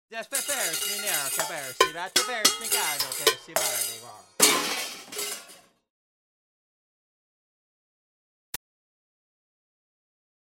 Just prepares me near, prepares me, that prepares me card, okay, she barely war.